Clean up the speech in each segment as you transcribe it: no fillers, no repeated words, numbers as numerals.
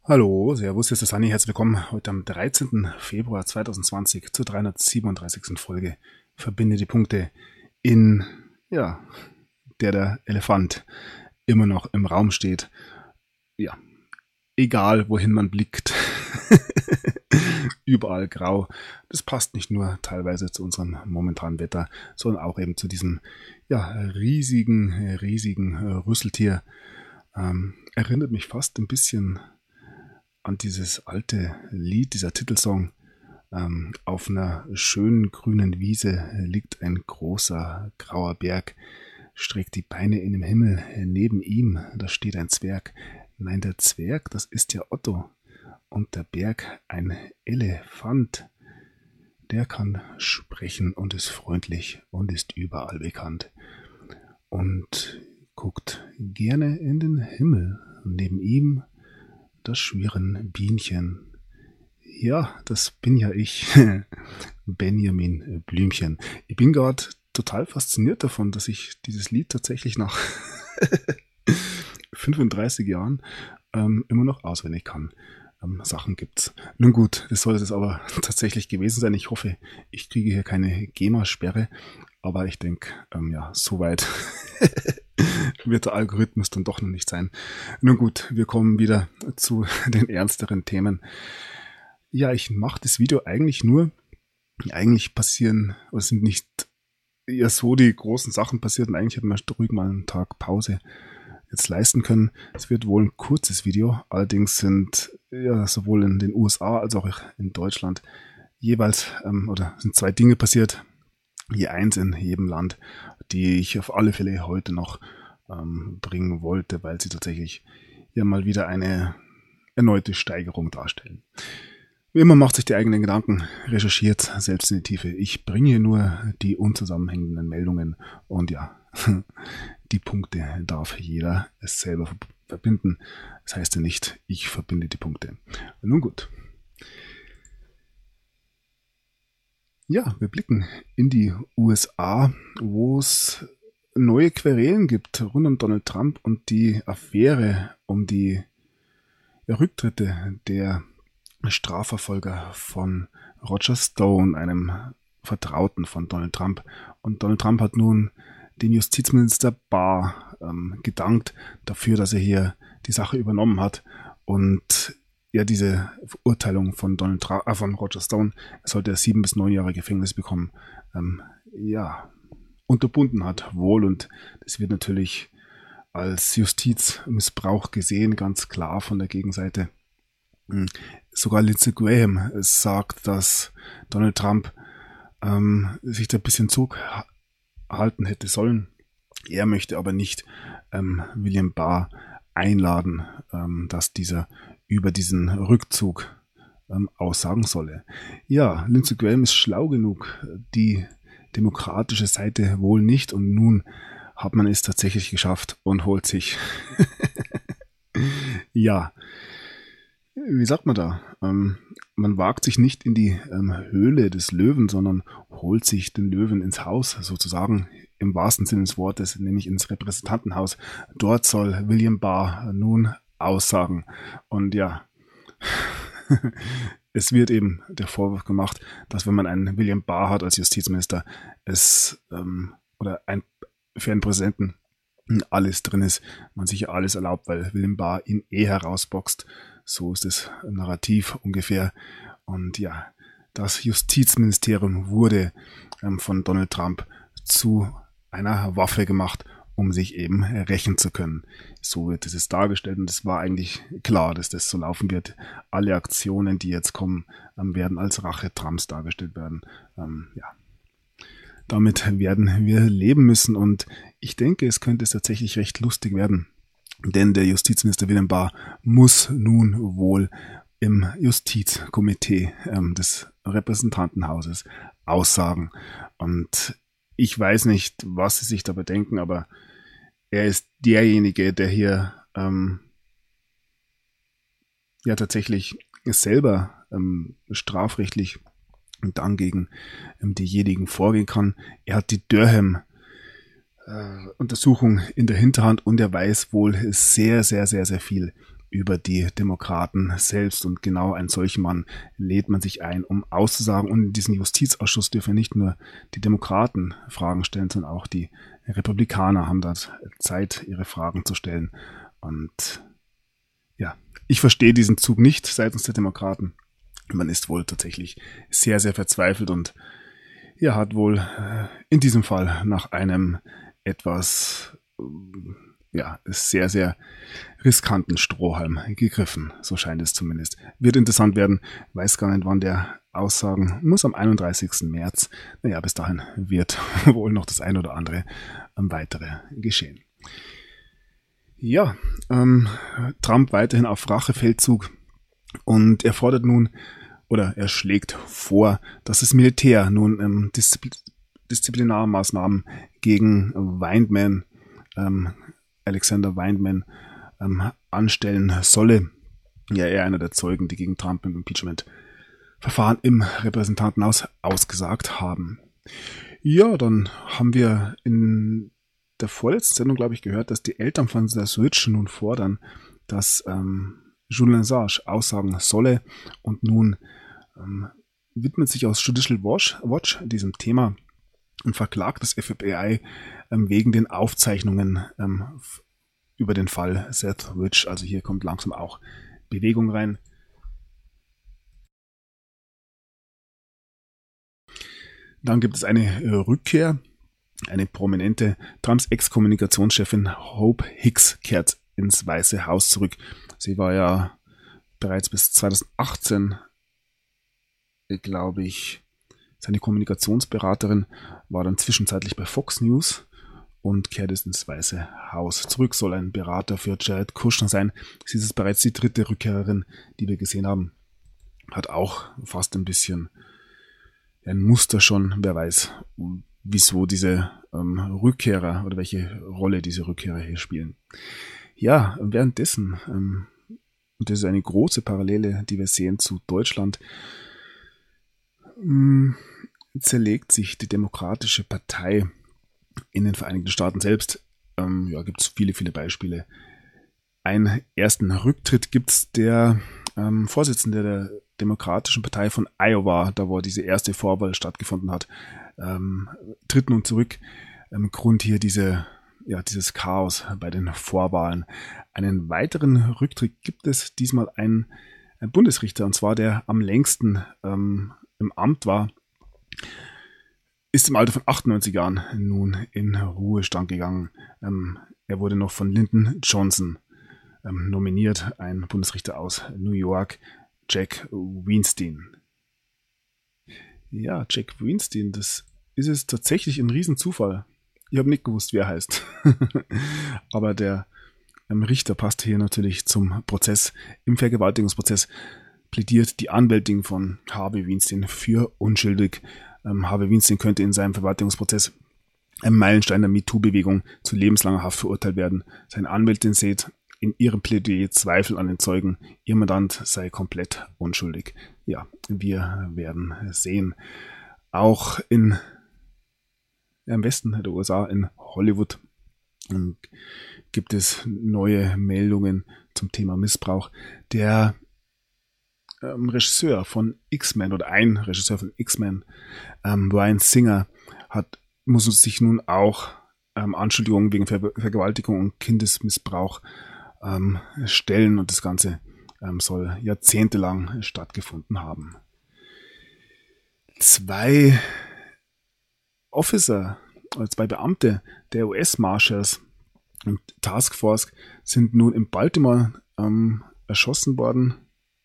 Hallo, Servus, hier ist der Sunny. Herzlich willkommen heute am 13. Februar 2020 zur 337. Folge Verbinde die Punkte in, ja, der Elefant immer noch im Raum steht. Ja, egal wohin man blickt, überall grau. Das passt nicht nur teilweise zu unserem momentanen Wetter, sondern auch eben zu diesem, ja, riesigen Rüsseltier. Erinnert mich fast ein bisschen an dieses alte Lied, dieser Titelsong. Auf einer schönen grünen Wiese liegt ein großer grauer Berg, streckt die Beine in den Himmel. Neben ihm, da steht ein Zwerg. Nein, der Zwerg, das ist ja Otto. Und der Berg ein Elefant. Der kann sprechen und ist freundlich und ist überall bekannt. Und guckt gerne in den Himmel. Neben ihm das schwirren Bienchen. Ja, das bin ja ich, Benjamin Blümchen. Ich bin gerade total fasziniert davon, dass ich dieses Lied tatsächlich nach 35 Jahren immer noch auswendig kann. Sachen gibt's. Nun gut, das soll es aber tatsächlich gewesen sein. Ich hoffe, ich kriege hier keine GEMA-Sperre, aber ich denke, ja, soweit wird der Algorithmus dann doch noch nicht sein. Nun gut, wir kommen wieder zu den ernsteren Themen. Ja, ich mache das Video eigentlich passieren, oder sind nicht eher so die großen Sachen passiert und eigentlich hätten wir ruhig mal einen Tag Pause jetzt leisten können. Es wird wohl ein kurzes Video, allerdings sind ja sowohl in den USA als auch in Deutschland jeweils oder sind zwei Dinge passiert, je eins in jedem Land, die ich auf alle Fälle heute noch bringen wollte, weil sie tatsächlich ja mal wieder eine erneute Steigerung darstellen. Wie immer macht sich die eigenen Gedanken, recherchiert selbst in die Tiefe. Ich bringe nur die unzusammenhängenden Meldungen und ja, die Punkte darf jeder es selber verbinden. Das heißt ja nicht, ich verbinde die Punkte. Nun gut. Ja, wir blicken in die USA, wo es neue Querelen gibt rund um Donald Trump und die Affäre um die Rücktritte der Strafverfolger von Roger Stone, einem Vertrauten von Donald Trump. Und Donald Trump hat nun dem Justizminister Barr gedankt dafür, dass er hier die Sache übernommen hat und ja diese Verurteilung von von Roger Stone, er sollte 7 bis 9 Jahre Gefängnis bekommen, ja, unterbunden hat, wohl, und das wird natürlich als Justizmissbrauch gesehen, ganz klar von der Gegenseite. Sogar Lindsey Graham sagt, dass Donald Trump sich da ein bisschen zurückhalten hätte sollen. Er möchte aber nicht William Barr einladen, dass dieser über diesen Rückzug aussagen solle. Ja, Lindsey Graham ist schlau genug, die demokratische Seite wohl nicht, und nun hat man es tatsächlich geschafft und holt sich ja, wie sagt man da? Man wagt sich nicht in die Höhle des Löwen, sondern holt sich den Löwen ins Haus, sozusagen im wahrsten Sinne des Wortes, nämlich ins Repräsentantenhaus. Dort soll William Barr nun aussagen. Und ja, es wird eben der Vorwurf gemacht, dass wenn man einen William Barr hat als Justizminister, für einen Präsidenten alles drin ist, man sich alles erlaubt, weil William Barr ihn herausboxt. So ist das Narrativ ungefähr. Und ja, das Justizministerium wurde von Donald Trump zu einer Waffe gemacht, um sich eben rächen zu können. So wird es dargestellt, und es war eigentlich klar, dass das so laufen wird. Alle Aktionen, die jetzt kommen, werden als Rache Trumps dargestellt werden. Ja. Damit werden wir leben müssen, und ich denke, es könnte tatsächlich recht lustig werden. Denn der Justizminister William Barr muss nun wohl im Justizkomitee des Repräsentantenhauses aussagen. Und ich weiß nicht, was sie sich dabei denken, aber er ist derjenige, der hier ja tatsächlich selber strafrechtlich dann gegen diejenigen vorgehen kann. Er hat die Durham Untersuchung in der Hinterhand, und er weiß wohl sehr, sehr, sehr, sehr viel über die Demokraten selbst. Und genau einen solchen Mann lädt man sich ein, um auszusagen. Und in diesen Justizausschuss dürfen nicht nur die Demokraten Fragen stellen, sondern auch die Republikaner haben dort Zeit, ihre Fragen zu stellen. Und ja, ich verstehe diesen Zug nicht seitens der Demokraten. Man ist wohl tatsächlich sehr, sehr verzweifelt und er hat wohl in diesem Fall nach einem etwas sehr, sehr riskanten Strohhalm gegriffen. So scheint es zumindest. Wird interessant werden. Weiß gar nicht, wann der aussagen muss. Am 31. März. Naja, bis dahin wird wohl noch das ein oder andere weitere geschehen. Ja, Trump weiterhin auf Rachefeldzug und er fordert nun oder er schlägt vor, dass das Militär nun Disziplinarmaßnahmen gegen Windman, Alexander Windman, anstellen solle. Ja, er einer der Zeugen, die gegen Trump im Impeachment-Verfahren im Repräsentantenhaus ausgesagt haben. Ja, dann haben wir in der vorletzten Sendung, glaube ich, gehört, dass die Eltern von der Switch nun fordern, dass Julian Assange aussagen solle und nun widmet sich aus Judicial Watch diesem Thema und verklagt das FBI wegen den Aufzeichnungen über den Fall Seth Rich. Also hier kommt langsam auch Bewegung rein. Dann gibt es eine Rückkehr. Eine prominente Trumps Ex-Kommunikationschefin Hope Hicks kehrt ins Weiße Haus zurück. Sie war ja bereits bis 2018, glaube ich, seine Kommunikationsberaterin, war dann zwischenzeitlich bei Fox News und kehrt es ins Weiße Haus zurück. Soll ein Berater für Jared Kushner sein. Sie ist bereits die dritte Rückkehrerin, die wir gesehen haben. Hat auch fast ein bisschen ein Muster schon, wer weiß, wieso diese Rückkehrer oder welche Rolle diese Rückkehrer hier spielen. Ja, währenddessen, und das ist eine große Parallele, die wir sehen zu Deutschland, zerlegt sich die Demokratische Partei in den Vereinigten Staaten selbst. Gibt es viele, viele Beispiele. Einen ersten Rücktritt gibt es der Vorsitzende der Demokratischen Partei von Iowa, da wo diese erste Vorwahl stattgefunden hat, tritt nun zurück. Grund hier dieses Chaos bei den Vorwahlen. Einen weiteren Rücktritt gibt es, diesmal ein Bundesrichter, und zwar der am längsten im Amt war, ist im Alter von 98 Jahren nun in Ruhestand gegangen. Er wurde noch von Lyndon Johnson nominiert, ein Bundesrichter aus New York, Jack Weinstein. Ja, Jack Weinstein, das ist es tatsächlich ein Riesenzufall. Ich habe nicht gewusst, wie er heißt. Aber der Richter passt hier natürlich zum Prozess. Im Vergewaltigungsprozess plädiert die Anwältin von Harvey Weinstein für unschuldig. Harvey Weinstein könnte in seinem Vergewaltigungsprozess ein Meilenstein der MeToo-Bewegung zu lebenslanger Haft verurteilt werden. Seine Anwältin sieht in ihrem Plädoyer Zweifel an den Zeugen. Ihr Mandant sei komplett unschuldig. Ja, wir werden sehen. Auch im Westen der USA, in Hollywood, gibt es neue Meldungen zum Thema Missbrauch. Der Regisseur von X-Men oder ein Regisseur von X-Men, Bryan Singer, muss sich nun auch Anschuldigungen wegen Vergewaltigung und Kindesmissbrauch stellen, und das Ganze soll jahrzehntelang stattgefunden haben. Zwei Beamte der US-Marshals und Task Force sind nun in Baltimore erschossen worden.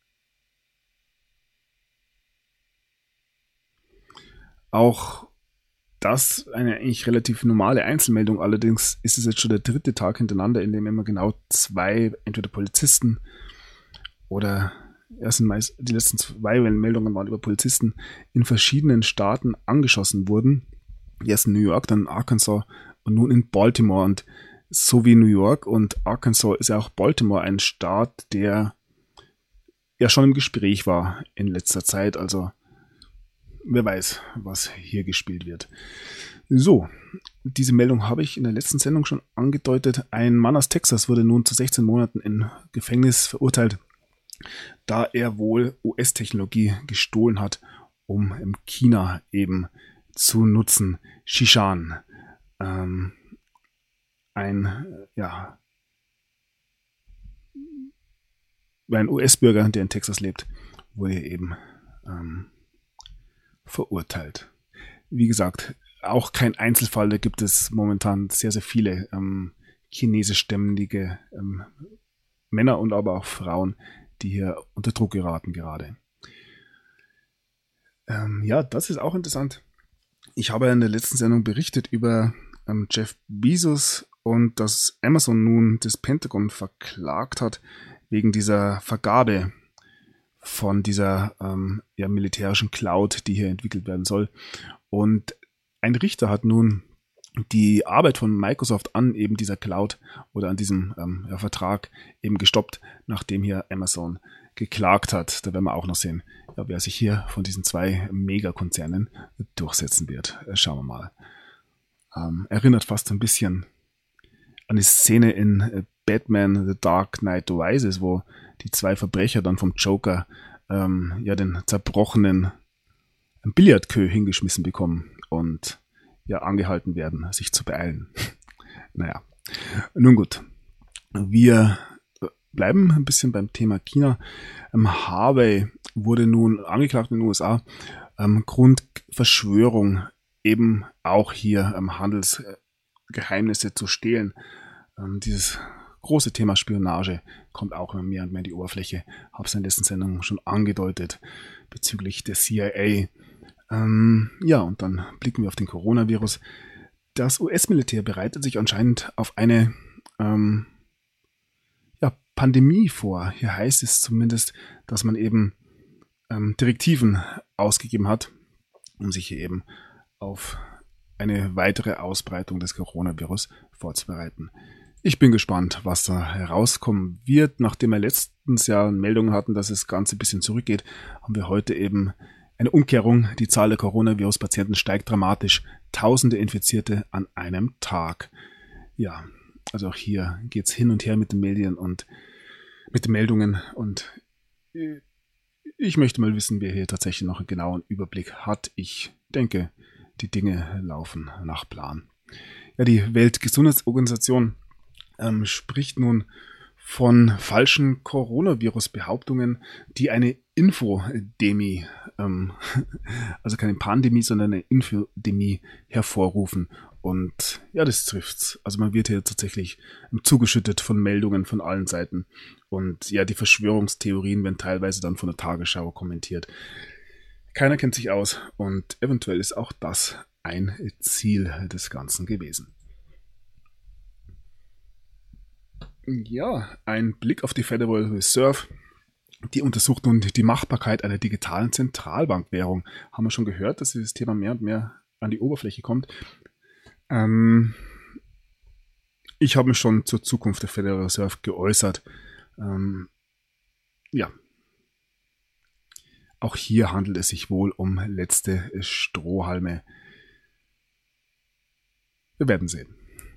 Auch das eine eigentlich relativ normale Einzelmeldung, allerdings ist es jetzt schon der dritte Tag hintereinander, in dem immer genau zwei, entweder Polizisten oder die letzten zwei Meldungen waren über Polizisten in verschiedenen Staaten angeschossen wurden. Erst in New York, dann in Arkansas und nun in Baltimore. Und so wie New York und Arkansas ist ja auch Baltimore ein Staat, der ja schon im Gespräch war in letzter Zeit. Also wer weiß, was hier gespielt wird. So, diese Meldung habe ich in der letzten Sendung schon angedeutet. Ein Mann aus Texas wurde nun zu 16 Monaten in Gefängnis verurteilt, da er wohl US-Technologie gestohlen hat, um in China eben zu nutzen. Xishan, ein US-Bürger, der in Texas lebt, wurde eben verurteilt. Wie gesagt, auch kein Einzelfall, da gibt es momentan sehr, sehr viele chinesischstämmige Männer und aber auch Frauen, die hier unter Druck geraten gerade. Das ist auch interessant. Ich habe in der letzten Sendung berichtet über Jeff Bezos und dass Amazon nun das Pentagon verklagt hat wegen dieser Vergabe von dieser militärischen Cloud, die hier entwickelt werden soll. Und ein Richter hat nun die Arbeit von Microsoft an eben dieser Cloud oder an diesem Vertrag eben gestoppt, nachdem hier Amazon geklagt hat. Da werden wir auch noch sehen, wer sich hier von diesen zwei Megakonzernen durchsetzen wird. Schauen wir mal. Erinnert fast ein bisschen an die Szene in Batman The Dark Knight Rises, wo die zwei Verbrecher dann vom Joker den zerbrochenen Billardqueue hingeschmissen bekommen und angehalten werden, sich zu beeilen. Naja, nun gut. Wir bleiben ein bisschen beim Thema China. Huawei wurde nun angeklagt in den USA, Grund Verschwörung, eben auch hier Handelsgeheimnisse zu stehlen. Dieses große Thema Spionage kommt auch immer mehr und mehr in die Oberfläche. Habe es in der letzten Sendung schon angedeutet bezüglich der CIA. Und dann blicken wir auf den Coronavirus. Das US-Militär bereitet sich anscheinend auf eine Pandemie vor. Hier heißt es zumindest, dass man eben Direktiven ausgegeben hat, um sich hier eben auf eine weitere Ausbreitung des Coronavirus vorzubereiten. Ich bin gespannt, was da herauskommen wird. Nachdem wir letztens Jahr Meldungen hatten, dass das Ganze ein bisschen zurückgeht, haben wir heute eben eine Umkehrung. Die Zahl der Coronavirus-Patienten steigt dramatisch. Tausende Infizierte an einem Tag. Ja, also auch hier geht's hin und her mit den Medien und mit den Meldungen. Und ich möchte mal wissen, wer hier tatsächlich noch einen genauen Überblick hat. Ich denke, die Dinge laufen nach Plan. Ja, die Weltgesundheitsorganisation spricht nun von falschen Coronavirus-Behauptungen, die eine Infodemie, also keine Pandemie, sondern eine Infodemie hervorrufen. Und das trifft's. Also man wird hier tatsächlich zugeschüttet von Meldungen von allen Seiten. Und die Verschwörungstheorien werden teilweise dann von der Tagesschau kommentiert. Keiner kennt sich aus und eventuell ist auch das ein Ziel des Ganzen gewesen. Ja, ein Blick auf die Federal Reserve. Die untersucht nun die Machbarkeit einer digitalen Zentralbankwährung. Haben wir schon gehört, dass dieses Thema mehr und mehr an die Oberfläche kommt. Ich habe mich schon zur Zukunft der Federal Reserve geäußert. Auch hier handelt es sich wohl um letzte Strohhalme. Wir werden sehen.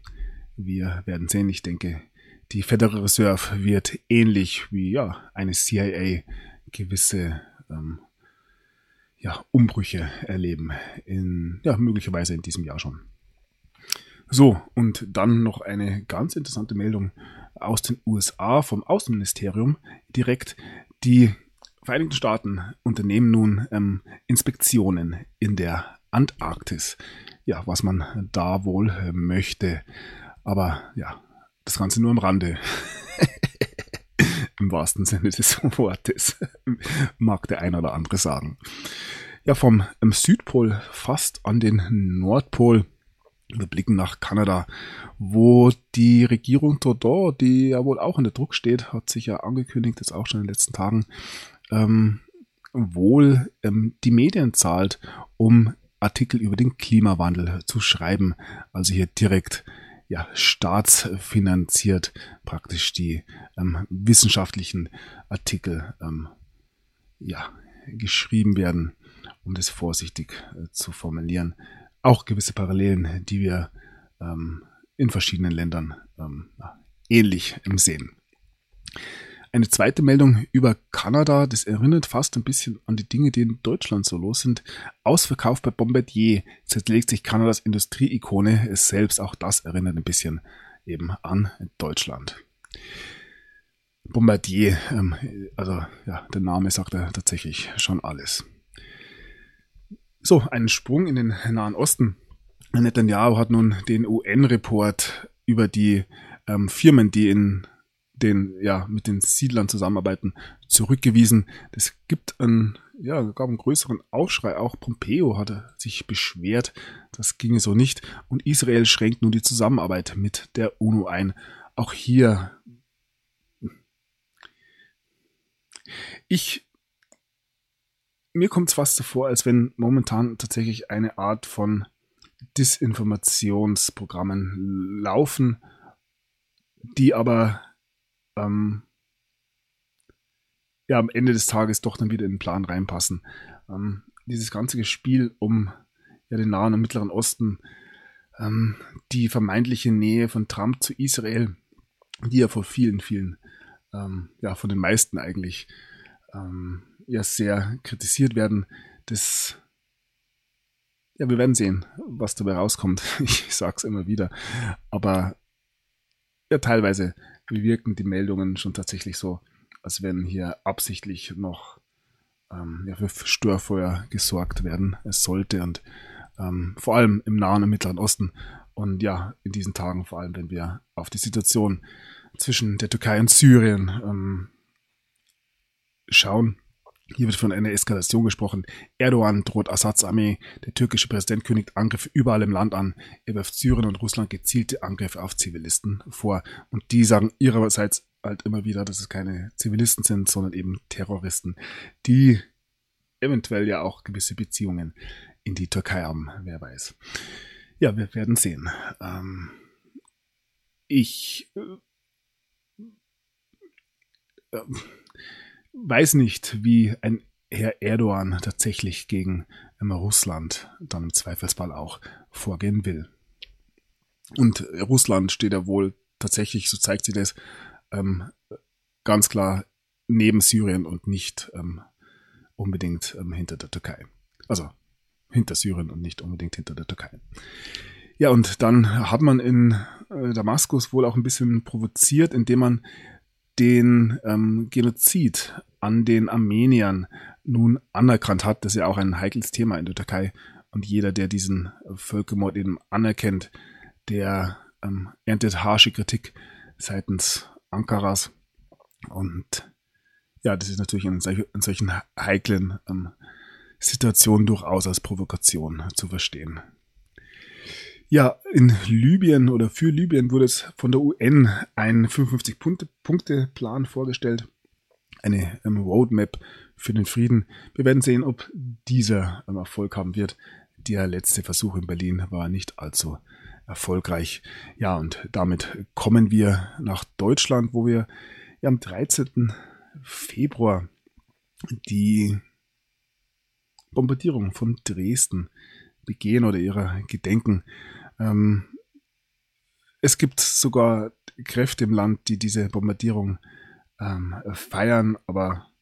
Ich denke, die Federal Reserve wird ähnlich wie eine CIA gewisse Umbrüche erleben. Möglicherweise in diesem Jahr schon. So, und dann noch eine ganz interessante Meldung aus den USA vom Außenministerium direkt. Die Vereinigten Staaten unternehmen nun Inspektionen in der Antarktis. Ja, was man da wohl möchte. Aber das Ganze nur am Rande. Im wahrsten Sinne des Wortes. Mag der ein oder andere sagen. Ja, vom Südpol fast an den Nordpol. Wir blicken nach Kanada, wo die Regierung Trudeau, die ja wohl auch unter Druck steht, hat sich ja angekündigt, das auch schon in den letzten Tagen, die Medien zahlt, um Artikel über den Klimawandel zu schreiben. Also hier direkt staatsfinanziert praktisch die wissenschaftlichen Artikel geschrieben werden, um das vorsichtig zu formulieren. Auch gewisse Parallelen, die wir in verschiedenen Ländern ähnlich sehen. Eine zweite Meldung über Kanada, das erinnert fast ein bisschen an die Dinge, die in Deutschland so los sind. Ausverkauf bei Bombardier, zerlegt sich Kanadas Industrieikone es selbst. Auch das erinnert ein bisschen eben an Deutschland. Bombardier, also ja, der Name sagt ja tatsächlich schon alles. So, einen Sprung in den Nahen Osten. Netanyahu hat nun den UN-Report über die Firmen, die mit den Siedlern zusammenarbeiten, zurückgewiesen. Das gab einen größeren Aufschrei. Auch Pompeo hatte sich beschwert, das ginge so nicht. Und Israel schränkt nun die Zusammenarbeit mit der UNO ein. Auch hier mir kommt es fast so vor, als wenn momentan tatsächlich eine Art von Desinformationsprogrammen laufen, die aber am Ende des Tages doch dann wieder in den Plan reinpassen. Dieses ganze Spiel um den Nahen und Mittleren Osten, die vermeintliche Nähe von Trump zu Israel, die ja vor vielen, von den meisten eigentlich sehr kritisiert werden. Wir werden sehen, was dabei rauskommt. Ich sag's immer wieder. Aber teilweise wirken die Meldungen schon tatsächlich so, als wenn hier absichtlich noch für Störfeuer gesorgt werden. Es sollte und vor allem im Nahen und Mittleren Osten und in diesen Tagen, vor allem wenn wir auf die Situation zwischen der Türkei und Syrien schauen. Hier wird von einer Eskalation gesprochen. Erdogan droht Assads Armee. Der türkische Präsident kündigt Angriffe überall im Land an. Er wirft Syrien und Russland gezielte Angriffe auf Zivilisten vor. Und die sagen ihrerseits halt immer wieder, dass es keine Zivilisten sind, sondern eben Terroristen, die eventuell ja auch gewisse Beziehungen in die Türkei haben. Wer weiß. Ja, wir werden sehen. Ich weiß nicht, wie ein Herr Erdogan tatsächlich gegen Russland dann im Zweifelsfall auch vorgehen will. Und Russland steht ja wohl tatsächlich, so zeigt sich das, ganz klar neben Syrien und nicht unbedingt hinter der Türkei. Also hinter Syrien und nicht unbedingt hinter der Türkei. Ja, und dann hat man in Damaskus wohl auch ein bisschen provoziert, indem man den Genozid an den Armeniern nun anerkannt hat. Das ist ja auch ein heikles Thema in der Türkei. Und jeder, der diesen Völkermord eben anerkennt, der erntet harsche Kritik seitens Ankaras. Und das ist natürlich in solchen heiklen Situationen durchaus als Provokation zu verstehen. Ja, in Libyen oder für Libyen wurde es von der UN ein 55-Punkte-Plan vorgestellt. Eine Roadmap für den Frieden. Wir werden sehen, ob dieser Erfolg haben wird. Der letzte Versuch in Berlin war nicht allzu erfolgreich. Ja, und damit kommen wir nach Deutschland, wo wir am 13. Februar die Bombardierung von Dresden begehen oder ihrer gedenken. Es gibt sogar Kräfte im Land, die diese Bombardierung feiern, aber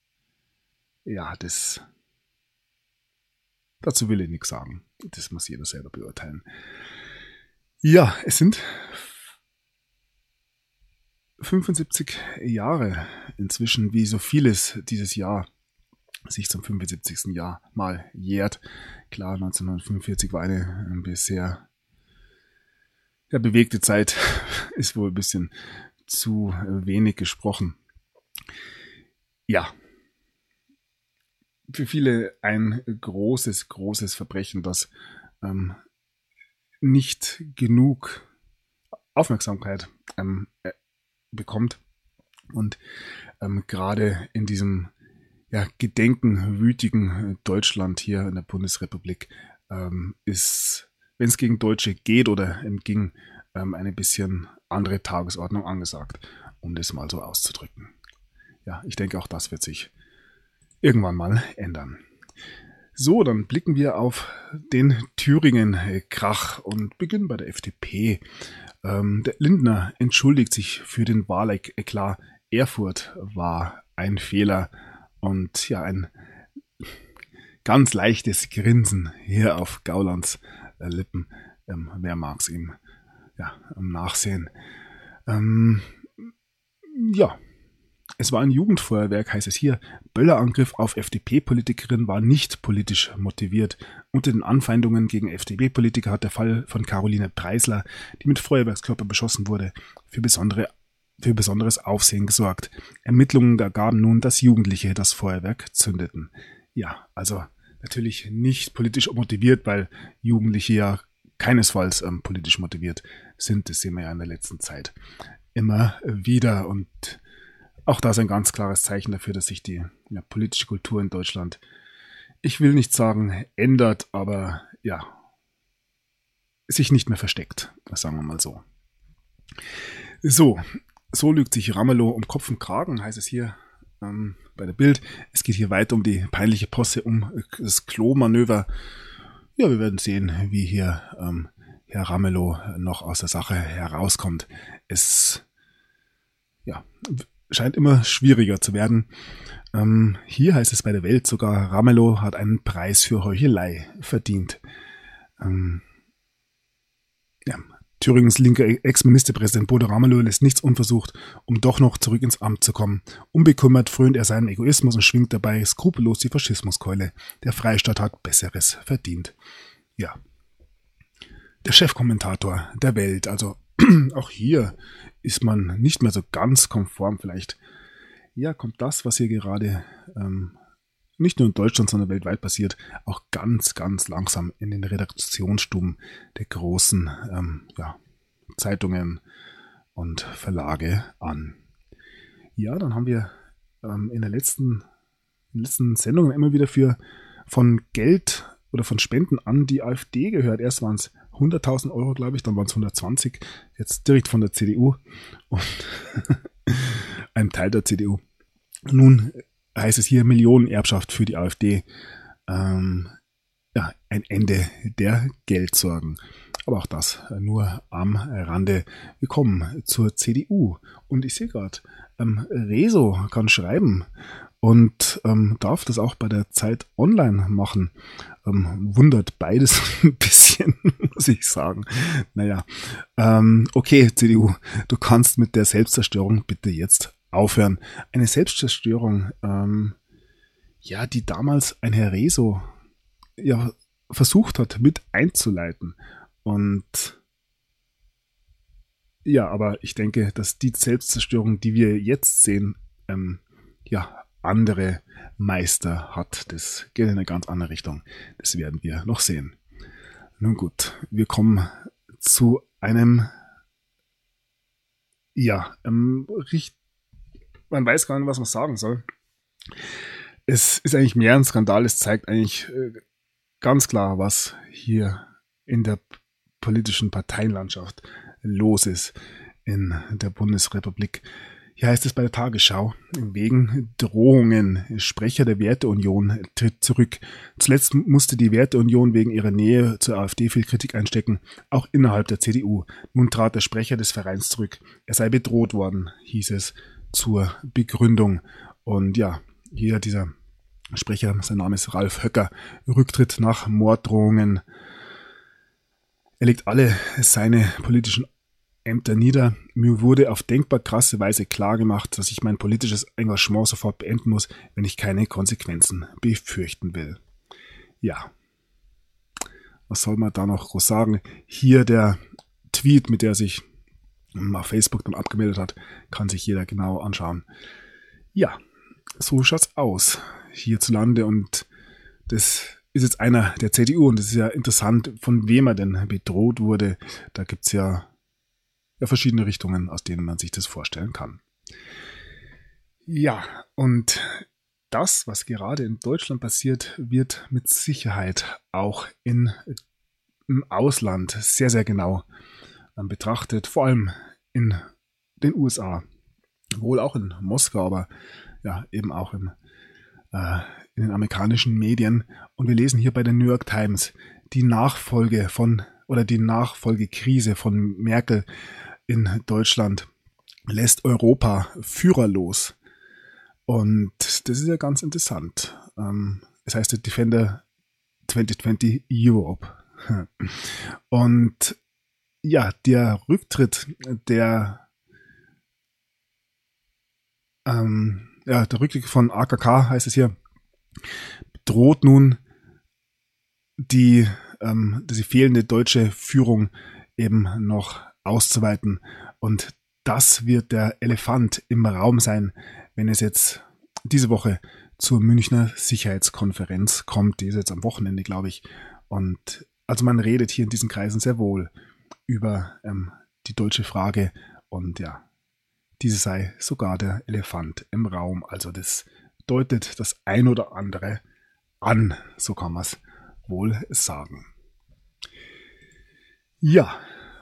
dazu will ich nichts sagen. Das muss jeder selber beurteilen. Ja, es sind 75 Jahre inzwischen, wie so vieles dieses Jahr sich zum 75. Jahr mal jährt. Klar, 1945 war eine bisher bewegte Zeit, ist wohl ein bisschen zu wenig gesprochen. Ja, für viele ein großes Verbrechen, das nicht genug Aufmerksamkeit bekommt und gerade in diesem gedenkenwütigen Deutschland hier in der Bundesrepublik ist, wenn es gegen Deutsche geht oder ging, eine bisschen andere Tagesordnung angesagt, um das mal so auszudrücken. Ja, ich denke, auch das wird sich irgendwann mal ändern. So, dann blicken wir auf den Thüringen-Krach und beginnen bei der FDP. Der Lindner entschuldigt sich für den Wahleklat. Erfurt war ein Fehler und ja, ein ganz leichtes Grinsen hier auf Gaulands Lippen. Wer mag's ihm nachsehen. Es war ein Jugendfeuerwerk, heißt es hier. Böllerangriff auf FDP-Politikerin war nicht politisch motiviert. Unter den Anfeindungen gegen FDP-Politiker hat der Fall von Caroline Preisler, die mit Feuerwerkskörper beschossen wurde, für besonderes Aufsehen gesorgt. Ermittlungen ergaben nun, dass Jugendliche das Feuerwerk zündeten. Ja, also natürlich nicht politisch motiviert, weil Jugendliche ja keinesfalls politisch motiviert sind. Das sehen wir ja in der letzten Zeit immer wieder. Und auch das ein ganz klares Zeichen dafür, dass sich die politische Kultur in Deutschland, ich will nicht sagen ändert, aber ja, sich nicht mehr versteckt, sagen wir mal so. So lügt sich Ramelow um Kopf und Kragen, heißt es hier bei der Bild. Es geht hier weiter um die peinliche Posse, um das Klo-Manöver. Ja, wir werden sehen, wie hier Herr Ramelow noch aus der Sache herauskommt. Es scheint immer schwieriger zu werden. Hier heißt es bei der Welt sogar, Ramelow hat einen Preis für Heuchelei verdient. Thüringens linker Ex-Ministerpräsident Bodo Ramelow lässt nichts unversucht, um doch noch zurück ins Amt zu kommen. Unbekümmert frönt er seinem Egoismus und schwingt dabei skrupellos die Faschismuskeule. Der Freistaat hat Besseres verdient. Ja. Der Chefkommentator der Welt, also auch hier ist man nicht mehr so ganz konform. Vielleicht kommt das, was hier gerade nicht nur in Deutschland, sondern weltweit passiert, auch ganz, ganz langsam in den Redaktionsstuben der großen Zeitungen und Verlage an. Ja, dann haben wir in den letzten Sendungen immer wieder von Geld oder von Spenden an die AfD gehört. Erst waren es 100.000 Euro, glaube ich, dann waren es 120, jetzt direkt von der CDU und ein Teil der CDU. Nun heißt es hier Millionenerbschaft für die AfD. Ein Ende der Geldsorgen. Aber auch das nur am Rande. Wir kommen zur CDU. Und ich sehe gerade, Rezo kann schreiben und darf das auch bei der Zeit online machen. Wundert beides ein bisschen, muss ich sagen. Naja, okay, CDU, du kannst mit der Selbstzerstörung bitte jetzt aufhören. Eine Selbstzerstörung, die damals ein Herr Rezo versucht hat mit einzuleiten. Und ja, aber ich denke, dass die Selbstzerstörung, die wir jetzt sehen, andere Meister hat. Das geht in eine ganz andere Richtung. Das werden wir noch sehen. Nun gut, wir kommen zu einem man weiß gar nicht, was man sagen soll. Es ist eigentlich mehr ein Skandal. Es zeigt eigentlich ganz klar, was hier in der politischen Parteienlandschaft los ist in der Bundesrepublik. Hier heißt es bei der Tagesschau, wegen Drohungen, Sprecher der Werteunion tritt zurück. Zuletzt musste die Werteunion wegen ihrer Nähe zur AfD viel Kritik einstecken, auch innerhalb der CDU. Nun trat der Sprecher des Vereins zurück. Er sei bedroht worden, hieß es zur Begründung. Und ja, hier dieser Sprecher, sein Name ist Ralf Höcker, Rücktritt nach Morddrohungen. Er legt alle seine politischen Ämter nieder. Mir wurde auf denkbar krasse Weise klargemacht, dass ich mein politisches Engagement sofort beenden muss, wenn ich keine Konsequenzen befürchten will. Ja, was soll man da noch groß sagen? Hier der Tweet, mit der er sich auf Facebook dann abgemeldet hat, kann sich jeder genau anschauen. Ja, so schaut's aus hierzulande und das ist jetzt einer der CDU und es ist ja interessant, von wem er denn bedroht wurde. Da gibt's ja verschiedene Richtungen, aus denen man sich das vorstellen kann. Ja, und das, was gerade in Deutschland passiert, wird mit Sicherheit auch im Ausland sehr, sehr genau betrachtet, vor allem in den USA, wohl auch in Moskau, aber ja, eben auch in den amerikanischen Medien. Und wir lesen hier bei der New York Times, die Nachfolgekrise von Merkel in Deutschland lässt Europa führerlos. Und das ist ja ganz interessant. Es heißt der Defender 2020 Europe. Und ja, der Rücktritt der Rücktritt von AKK, heißt es hier, droht nun die fehlende deutsche Führung eben noch auszuweiten. Und das wird der Elefant im Raum sein, wenn es jetzt diese Woche zur Münchner Sicherheitskonferenz kommt. Die ist jetzt am Wochenende, glaube ich. Und also man redet hier in diesen Kreisen sehr wohl über die deutsche Frage. Und ja, diese sei sogar der Elefant im Raum. Also das deutet das ein oder andere an, so kann man es wohl sagen. Ja,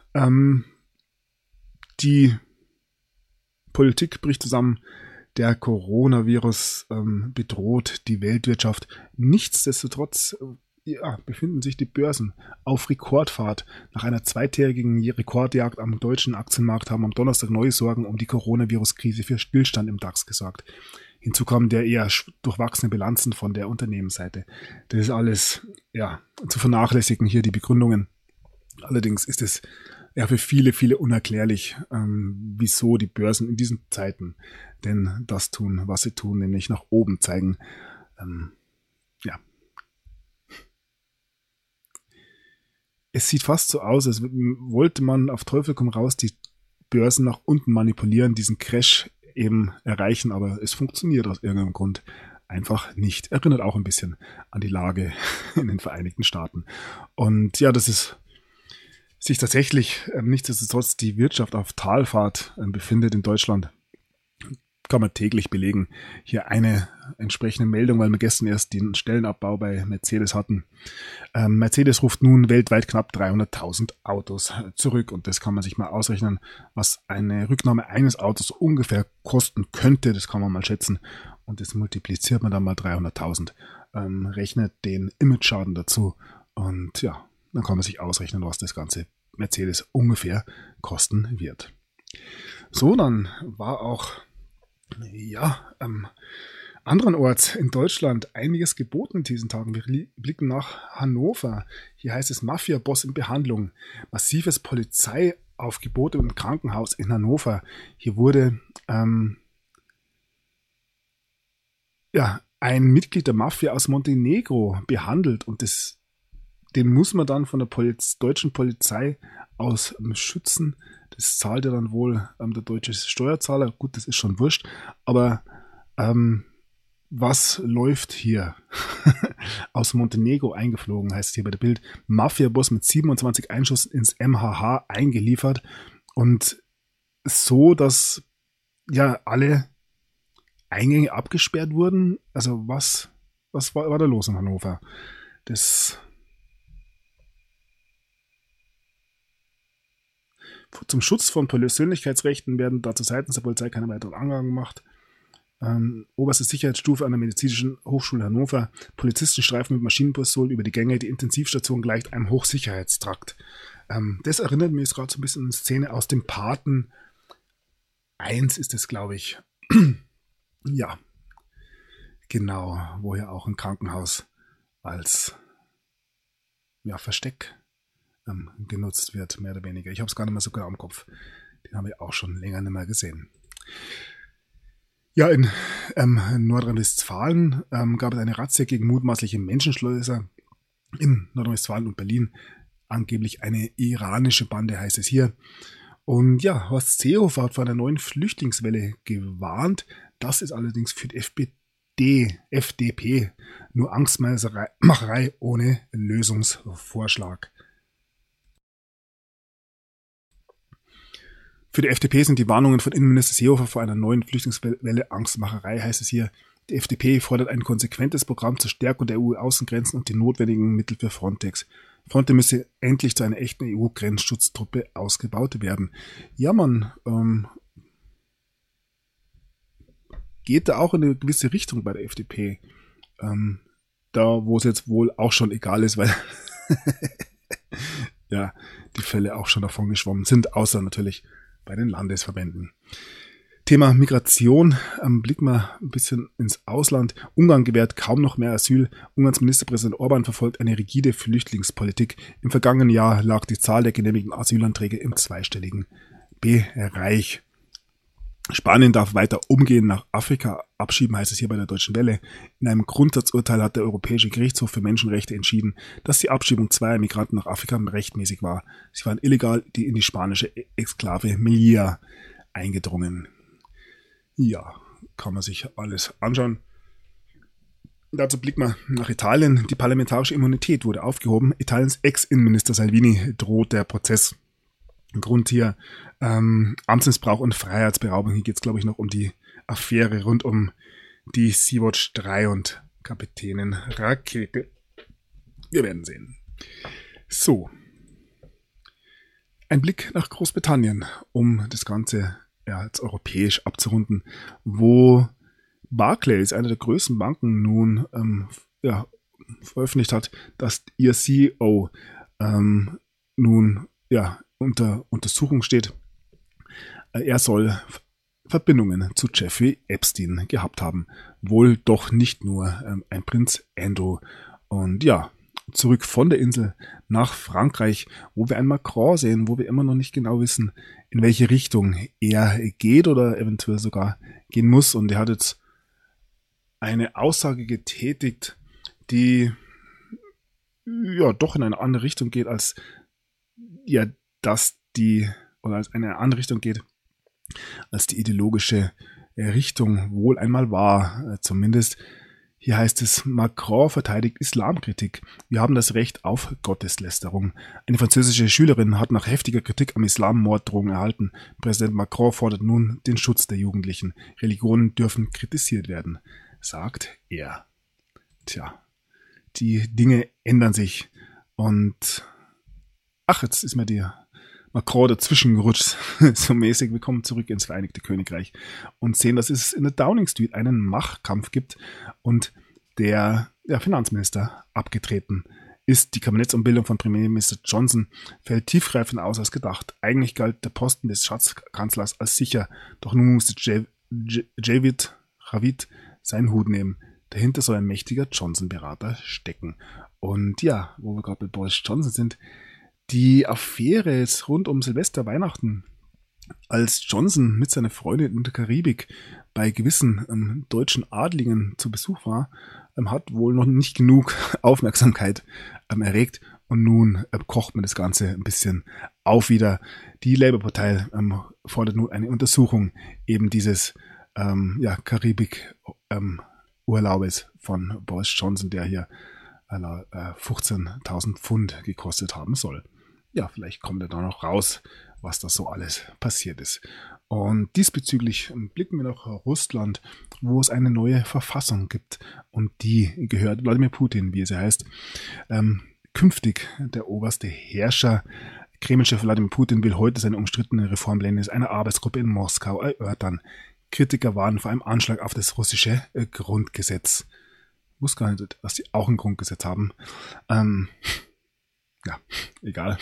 die Politik bricht zusammen. Der Coronavirus bedroht die Weltwirtschaft. Nichtsdestotrotz befinden sich die Börsen auf Rekordfahrt. Nach einer zweitägigen Rekordjagd am deutschen Aktienmarkt haben am Donnerstag neue Sorgen um die Coronavirus-Krise für Stillstand im DAX gesorgt. Hinzu kommen der eher durchwachsene Bilanzen von der Unternehmensseite. Das ist alles zu vernachlässigen, hier die Begründungen. Allerdings ist es für viele, viele unerklärlich, wieso die Börsen in diesen Zeiten denn das tun, was sie tun, nämlich nach oben zeigen. Es sieht fast so aus, als wollte man auf Teufel komm raus die Börsen nach unten manipulieren, diesen Crash eben erreichen, aber es funktioniert aus irgendeinem Grund einfach nicht. Erinnert auch ein bisschen an die Lage in den Vereinigten Staaten. Und ja, das ist sich tatsächlich nichtsdestotrotz die Wirtschaft auf Talfahrt befindet in Deutschland, kann man täglich belegen. Hier eine entsprechende Meldung, weil wir gestern erst den Stellenabbau bei Mercedes hatten. Mercedes ruft nun weltweit knapp 300.000 Autos zurück und das kann man sich mal ausrechnen, was eine Rücknahme eines Autos ungefähr kosten könnte. Das kann man mal schätzen und das multipliziert man dann mal 300.000, rechnet den Image-Schaden dazu und ja, dann kann man sich ausrechnen, was das ganze Mercedes ungefähr kosten wird. So, dann war auch anderenorts in Deutschland einiges geboten in diesen Tagen. Wir blicken nach Hannover. Hier heißt es Mafia-Boss in Behandlung. Massives Polizeiaufgebot im Krankenhaus in Hannover. Hier wurde ein Mitglied der Mafia aus Montenegro behandelt und den muss man dann von der deutschen Polizei aus schützen. Das zahlt ja dann wohl der deutsche Steuerzahler. Gut, das ist schon wurscht. Aber was läuft hier? Aus Montenegro eingeflogen, heißt es hier bei der Bild. Mafia-Boss mit 27 Einschüssen ins MHH eingeliefert. Und so, dass alle Eingänge abgesperrt wurden. Also was war da los in Hannover? Zum Schutz von Persönlichkeitsrechten werden dazu seitens der Polizei keine weiteren Angaben gemacht. Oberste Sicherheitsstufe an der Medizinischen Hochschule Hannover. Polizisten streifen mit Maschinenpistolen über die Gänge. Die Intensivstation gleicht einem Hochsicherheitstrakt. Das erinnert mich gerade so ein bisschen an eine Szene aus dem Paten 1 ist es, glaube ich. Ja, genau, wo ja auch ein Krankenhaus als Versteck genutzt wird, mehr oder weniger. Ich habe es gar nicht mehr so genau im Kopf. Den haben wir auch schon länger nicht mehr gesehen. Ja, in Nordrhein-Westfalen gab es eine Razzia gegen mutmaßliche Menschenschleuser in Nordrhein-Westfalen und Berlin. Angeblich eine iranische Bande, heißt es hier. Und ja, Horst Seehofer hat vor einer neuen Flüchtlingswelle gewarnt. Das ist allerdings für die FDP nur Angstmacherei ohne Lösungsvorschlag. Für die FDP sind die Warnungen von Innenminister Seehofer vor einer neuen Flüchtlingswelle Angstmacherei, heißt es hier. Die FDP fordert ein konsequentes Programm zur Stärkung der EU-Außengrenzen und die notwendigen Mittel für Frontex. Frontex müsse endlich zu einer echten EU-Grenzschutztruppe ausgebaut werden. Ja, man geht da auch in eine gewisse Richtung bei der FDP. Da, wo es jetzt wohl auch schon egal ist, weil ja, die Fälle auch schon davon geschwommen sind, außer natürlich bei den Landesverbänden. Thema Migration, blicken wir ein bisschen ins Ausland. Ungarn gewährt kaum noch mehr Asyl. Ungarns Ministerpräsident Orbán verfolgt eine rigide Flüchtlingspolitik. Im vergangenen Jahr lag die Zahl der genehmigten Asylanträge im zweistelligen Bereich. Spanien darf weiter umgehend nach Afrika abschieben, heißt es hier bei der Deutschen Welle. In einem Grundsatzurteil hat der Europäische Gerichtshof für Menschenrechte entschieden, dass die Abschiebung zweier Migranten nach Afrika rechtmäßig war. Sie waren illegal in die spanische Exklave Melilla eingedrungen. Ja, kann man sich alles anschauen. Dazu blicken wir nach Italien. Die parlamentarische Immunität wurde aufgehoben. Italiens Ex-Innenminister Salvini droht der Prozess. Grund hier Amtsmissbrauch und Freiheitsberaubung. Hier geht es, glaube ich, noch um die Affäre rund um die Sea-Watch 3 und Kapitänin Rakete. Wir werden sehen. So. Ein Blick nach Großbritannien, um das Ganze jetzt europäisch abzurunden, wo Barclays, eine der größten Banken, nun veröffentlicht hat, dass ihr CEO nun unter Untersuchung steht. Er soll Verbindungen zu Jeffrey Epstein gehabt haben. Wohl doch nicht nur ein Prinz Andrew. Und ja, zurück von der Insel nach Frankreich, wo wir einen Macron sehen, wo wir immer noch nicht genau wissen, in welche Richtung er geht oder eventuell sogar gehen muss. Und er hat jetzt eine Aussage getätigt, die ja doch in eine andere Richtung geht, als als eine andere Richtung geht, als die ideologische Richtung wohl einmal war. Zumindest hier heißt es, Macron verteidigt Islamkritik. Wir haben das Recht auf Gotteslästerung. Eine französische Schülerin hat nach heftiger Kritik am Islam Morddrohungen erhalten. Präsident Macron fordert nun den Schutz der Jugendlichen. Religionen dürfen kritisiert werden, sagt er. Tja, die Dinge ändern sich. Und jetzt ist mir der Macron dazwischen gerutscht, so mäßig. Wir kommen zurück ins Vereinigte Königreich und sehen, dass es in der Downing Street einen Machtkampf gibt und der Finanzminister abgetreten ist. Die Kabinettsumbildung von Premierminister Johnson fällt tiefgreifender aus als gedacht. Eigentlich galt der Posten des Schatzkanzlers als sicher, doch nun musste Javid Javid seinen Hut nehmen. Dahinter soll ein mächtiger Johnson-Berater stecken. Und ja, wo wir gerade bei Boris Johnson sind, die Affäre jetzt rund um Silvester, Weihnachten, als Johnson mit seiner Freundin in der Karibik bei gewissen deutschen Adligen zu Besuch war, hat wohl noch nicht genug Aufmerksamkeit erregt. Und nun kocht man das Ganze ein bisschen auf wieder. Die Labour-Partei fordert nun eine Untersuchung eben dieses Karibik-Urlaubes von Boris Johnson, der hier 15.000 Pfund gekostet haben soll. Ja, vielleicht kommt er da noch raus, was da so alles passiert ist. Und diesbezüglich blicken wir nach Russland, wo es eine neue Verfassung gibt. Und die gehört Wladimir Putin, wie es heißt. Künftig der oberste Herrscher. Kremlchef Wladimir Putin will heute seine umstrittenen Reformpläne einer Arbeitsgruppe in Moskau erörtern. Kritiker warnen vor einem Anschlag auf das russische Grundgesetz. Ich wusste gar nicht, dass die auch ein Grundgesetz haben. Egal.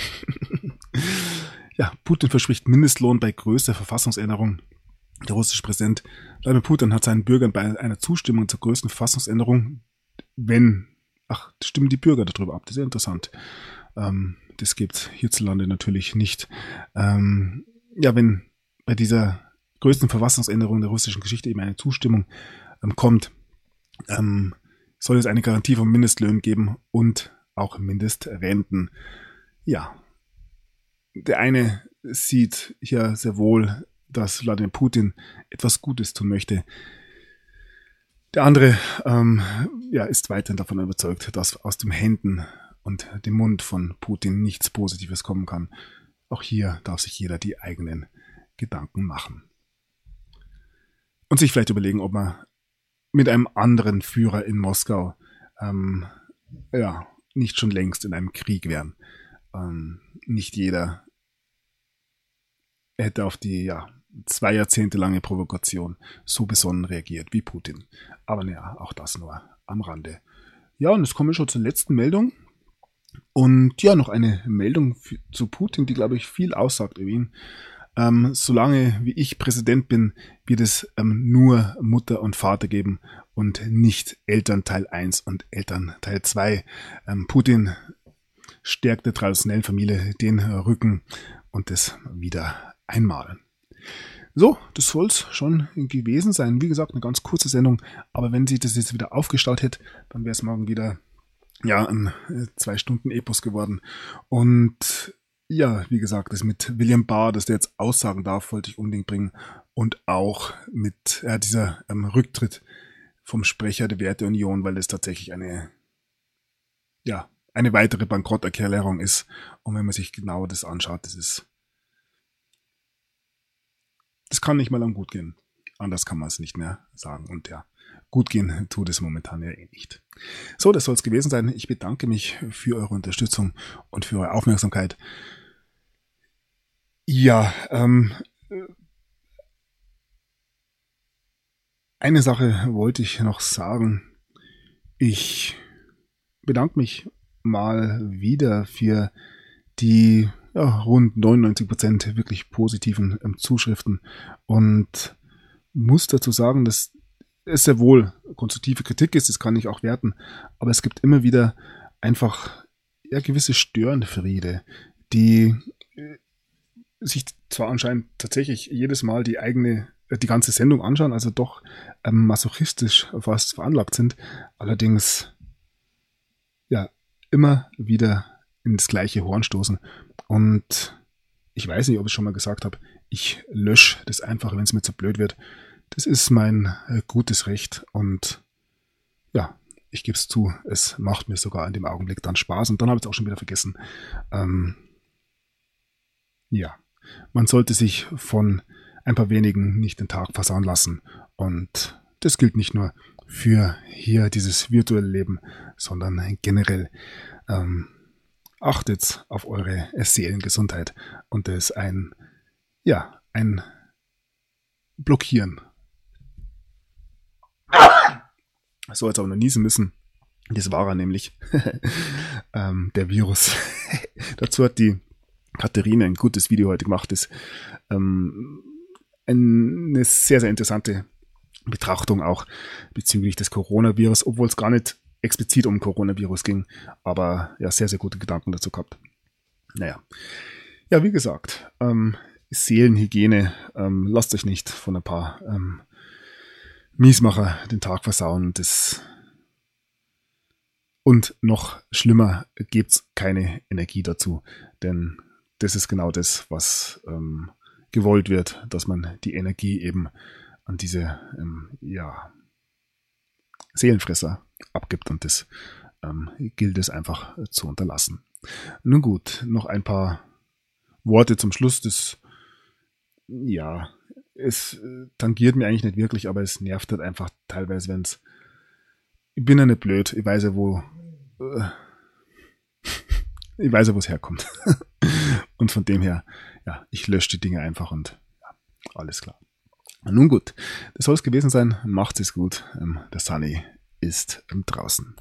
Putin verspricht Mindestlohn bei größter Verfassungsänderung. Der russische Präsident Wladimir Putin hat seinen Bürgern bei einer Zustimmung zur größten Verfassungsänderung, stimmen die Bürger darüber ab, das ist ja interessant. Das gibt es hierzulande natürlich nicht. Wenn bei dieser größten Verfassungsänderung der russischen Geschichte eben eine Zustimmung kommt, soll es eine Garantie von Mindestlöhnen geben und auch Mindestrenten. Ja, der eine sieht hier sehr wohl, dass Wladimir Putin etwas Gutes tun möchte. Der andere ist weiterhin davon überzeugt, dass aus den Händen und dem Mund von Putin nichts Positives kommen kann. Auch hier darf sich jeder die eigenen Gedanken machen. Und sich vielleicht überlegen, ob man mit einem anderen Führer in Moskau nicht schon längst in einem Krieg wären. Nicht jeder hätte auf die 2 Jahrzehnte lange Provokation so besonnen reagiert wie Putin. Aber auch das nur am Rande. Ja, und jetzt kommen wir schon zur letzten Meldung. Und ja, noch eine Meldung zu Putin, die, glaube ich, viel aussagt über ihn. Solange wie ich Präsident bin, wird es nur Mutter und Vater geben und nicht Elternteil 1 und Elternteil 2. Putin stärkt der traditionellen Familie den Rücken und das wieder einmal. So, das soll es schon gewesen sein. Wie gesagt, eine ganz kurze Sendung, aber wenn sie das jetzt wieder aufgestaut hätte, dann wäre es morgen wieder ein 2-Stunden-Epos geworden. Und ja, wie gesagt, das mit William Barr, dass der jetzt aussagen darf, wollte ich unbedingt bringen. Und auch mit dieser Rücktritt vom Sprecher der Werteunion, weil das tatsächlich eine weitere Bankrotterklärung ist. Und wenn man sich genau das anschaut, das kann nicht mal lang gut gehen. Anders kann man es nicht mehr sagen. Und ja, gut gehen tut es momentan ja eh nicht. So, das soll es gewesen sein. Ich bedanke mich für eure Unterstützung und für eure Aufmerksamkeit. Ja, eine Sache wollte ich noch sagen. Ich bedanke mich mal wieder für die rund 99% wirklich positiven Zuschriften und muss dazu sagen, dass es sehr wohl konstruktive Kritik ist, das kann ich auch werten, aber es gibt immer wieder einfach gewisse Störenfriede, die sich zwar anscheinend tatsächlich jedes Mal die ganze Sendung anschauen, also doch masochistisch fast veranlagt sind, allerdings immer wieder ins gleiche Horn stoßen. Und ich weiß nicht, ob ich es schon mal gesagt habe, ich lösche das einfach, wenn es mir zu blöd wird. Das ist mein gutes Recht und ja, ich gebe es zu, es macht mir sogar in dem Augenblick dann Spaß und dann habe ich es auch schon wieder vergessen. Man sollte sich von ein paar wenigen nicht den Tag versauen lassen und das gilt nicht nur für hier dieses virtuelle Leben, sondern generell. Achtet auf eure Seelengesundheit und das ist ein Blockieren. So, jetzt aber noch niesen müssen. Das war er nämlich. Der Virus. Dazu hat die Katharina ein gutes Video heute gemacht. Das eine sehr, sehr interessante Betrachtung auch bezüglich des Coronavirus, obwohl es gar nicht explizit um Coronavirus ging, aber ja, sehr, sehr gute Gedanken dazu gehabt. Naja. Ja, wie gesagt, Seelenhygiene, lasst euch nicht von ein paar Miesmacher den Tag versauen. Und noch schlimmer, gebt's keine Energie dazu, denn das ist genau das, was gewollt wird, dass man die Energie eben an diese Seelenfresser abgibt und das gilt es einfach zu unterlassen. Nun gut, noch ein paar Worte zum Schluss. Es tangiert mir eigentlich nicht wirklich, aber es nervt halt einfach teilweise, wenn's. Ich bin ja nicht blöd, ich weiß ja, wo es herkommt. Und von dem her, ich lösche die Dinge einfach und alles klar. Nun gut, das soll es gewesen sein. Macht es gut. Der Sunny ist draußen.